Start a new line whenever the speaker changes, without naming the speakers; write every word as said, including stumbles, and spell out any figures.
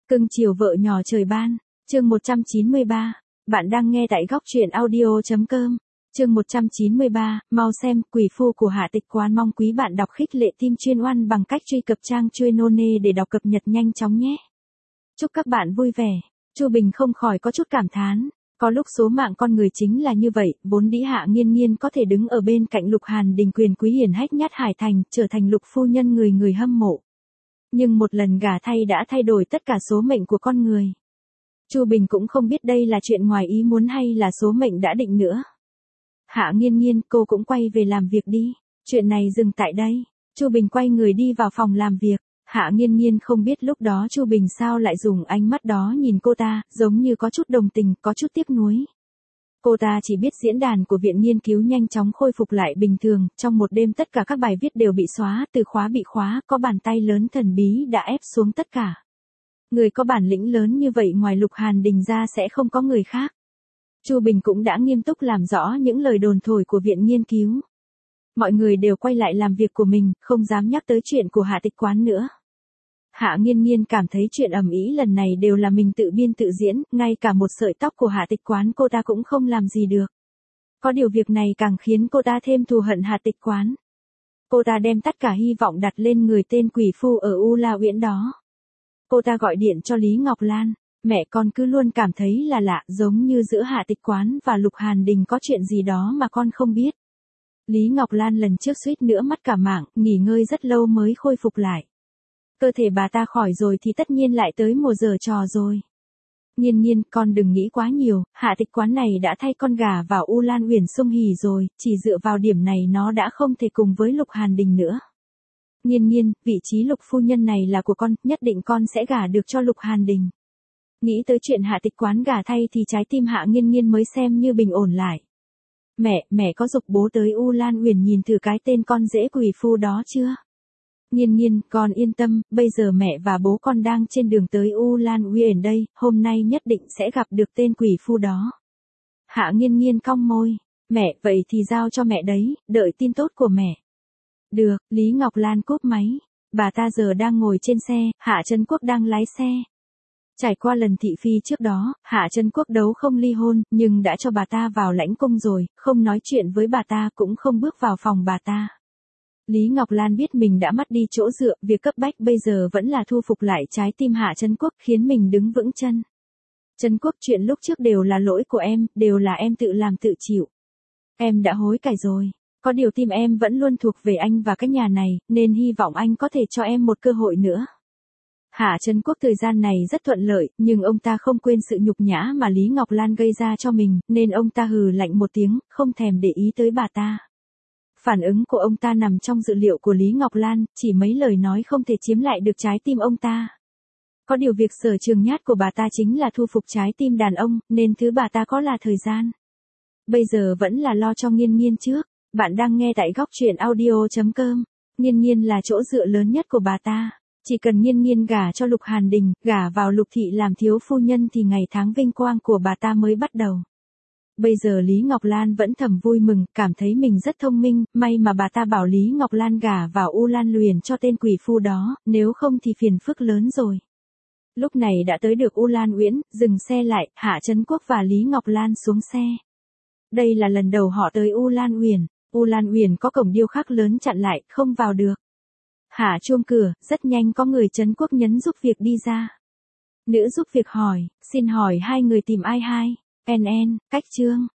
Cưng chiều vợ nhỏ trời ban, chương một trăm chín mươi ba, bạn đang nghe tại góc truyện audio.com, chương một trăm chín mươi ba, mau xem, quỷ phu của Hạ Tịch Quán mong quý bạn đọc khích lệ team chuyên oan bằng cách truy cập trang chuyên none để đọc cập nhật nhanh chóng nhé. Chúc các bạn vui vẻ. Chu Bình không khỏi có chút cảm thán, có lúc số mạng con người chính là như vậy, vốn dĩ Hạ Nghiên Nghiên có thể đứng ở bên cạnh Lục Hàn Đình quyền quý hiển hách nhất Hải Thành, trở thành Lục phu nhân người người hâm mộ. Nhưng một lần gả thay đã thay đổi tất cả số mệnh của con người. Chu Bình cũng không biết đây là chuyện ngoài ý muốn hay là số mệnh đã định nữa. Hạ Nghiên Nghiên, cô cũng quay về làm việc đi. Chuyện này dừng tại đây. Chu Bình quay người đi vào phòng làm việc. Hạ Nghiên Nghiên không biết lúc đó Chu Bình sao lại dùng ánh mắt đó nhìn cô ta, giống như có chút đồng tình, có chút tiếc nuối. Cô ta chỉ biết diễn đàn của viện nghiên cứu nhanh chóng khôi phục lại bình thường, trong một đêm tất cả các bài viết đều bị xóa, từ khóa bị khóa, có bàn tay lớn thần bí đã ép xuống tất cả. Người có bản lĩnh lớn như vậy ngoài Lục Hàn Đình ra sẽ không có người khác. Chu Bình cũng đã nghiêm túc làm rõ những lời đồn thổi của viện nghiên cứu. Mọi người đều quay lại làm việc của mình, không dám nhắc tới chuyện của Hạ Tịch Quán nữa. Hạ Nghiên Nghiên cảm thấy chuyện ầm ĩ lần này đều là mình tự biên tự diễn, ngay cả một sợi tóc của Hạ Tịch Quán cô ta cũng không làm gì được. Có điều việc này càng khiến cô ta thêm thù hận Hạ Tịch Quán. Cô ta đem tất cả hy vọng đặt lên người tên quỷ phu ở U La Uyển đó. Cô ta gọi điện cho Lý Ngọc Lan, mẹ con cứ luôn cảm thấy là lạ, giống như giữa Hạ Tịch Quán và Lục Hàn Đình có chuyện gì đó mà con không biết. Lý Ngọc Lan lần trước suýt nữa mất cả mạng, nghỉ ngơi rất lâu mới khôi phục lại. Cơ thể bà ta khỏi rồi thì tất nhiên lại tới mùa giở trò rồi. Nghiên Nghiên, con đừng nghĩ quá nhiều, Hạ Tịch Quán này đã thay con gà vào U Lan Uyển Sung Hỉ rồi, chỉ dựa vào điểm này nó đã không thể cùng với Lục Hàn Đình nữa. Nghiên Nghiên, vị trí Lục phu nhân này là của con, nhất định con sẽ gả được cho Lục Hàn Đình. Nghĩ tới chuyện Hạ Tịch Quán gả thay thì trái tim Hạ Nghiên Nghiên mới xem như bình ổn lại. Mẹ, mẹ có giục bố tới U Lan Uyển nhìn thử cái tên con rể quỷ phu đó chưa? Nghiên Nghiên, con yên tâm, bây giờ mẹ và bố con đang trên đường tới U Lan Uyển đây, hôm nay nhất định sẽ gặp được tên quỷ phu đó. Hạ Nghiên Nghiên cong môi, mẹ, vậy thì giao cho mẹ đấy, đợi tin tốt của mẹ. Được, Lý Ngọc Lan cúp máy, bà ta giờ đang ngồi trên xe, Hạ Trấn Quốc đang lái xe. Trải qua lần thị phi trước đó, Hạ Trấn Quốc đấu không ly hôn, nhưng đã cho bà ta vào lãnh cung rồi, không nói chuyện với bà ta cũng không bước vào phòng bà ta. Lý Ngọc Lan biết mình đã mất đi chỗ dựa, việc cấp bách bây giờ vẫn là thu phục lại trái tim Hạ Trấn Quốc khiến mình đứng vững chân. Trấn Quốc, chuyện lúc trước đều là lỗi của em, đều là em tự làm tự chịu. Em đã hối cải rồi, có điều tim em vẫn luôn thuộc về anh và cái nhà này, nên hy vọng anh có thể cho em một cơ hội nữa. Hạ Trấn Quốc thời gian này rất thuận lợi, nhưng ông ta không quên sự nhục nhã mà Lý Ngọc Lan gây ra cho mình, nên ông ta hừ lạnh một tiếng, không thèm để ý tới bà ta. Phản ứng của ông ta nằm trong dự liệu của Lý Ngọc Lan, chỉ mấy lời nói không thể chiếm lại được trái tim ông ta. Có điều việc sở trường nhát của bà ta chính là thu phục trái tim đàn ông, nên thứ bà ta có là thời gian. Bây giờ vẫn là lo cho Nghiên Nghiên trước. Bạn đang nghe tại góc truyện audio.com. Nghiên Nghiên là chỗ dựa lớn nhất của bà ta. Chỉ cần Nghiên Nghiên gả cho Lục Hàn Đình, gả vào Lục thị làm thiếu phu nhân thì ngày tháng vinh quang của bà ta mới bắt đầu. Bây giờ Lý Ngọc Lan vẫn thầm vui mừng, cảm thấy mình rất thông minh, may mà bà ta bảo Lý Ngọc Lan gả vào U Lan Uyển cho tên quỷ phu đó, nếu không thì phiền phức lớn rồi. Lúc này đã tới được U Lan Uyển, dừng xe lại, Hạ Trấn Quốc và Lý Ngọc Lan xuống xe. Đây là lần đầu họ tới U Lan Uyển, U Lan Uyển có cổng điêu khắc lớn chặn lại, không vào được. Hạ chuông cửa, rất nhanh có người Trấn Quốc nhấn giúp việc đi ra. Nữ giúp việc hỏi, xin hỏi hai người tìm ai hai? En en, cách trương,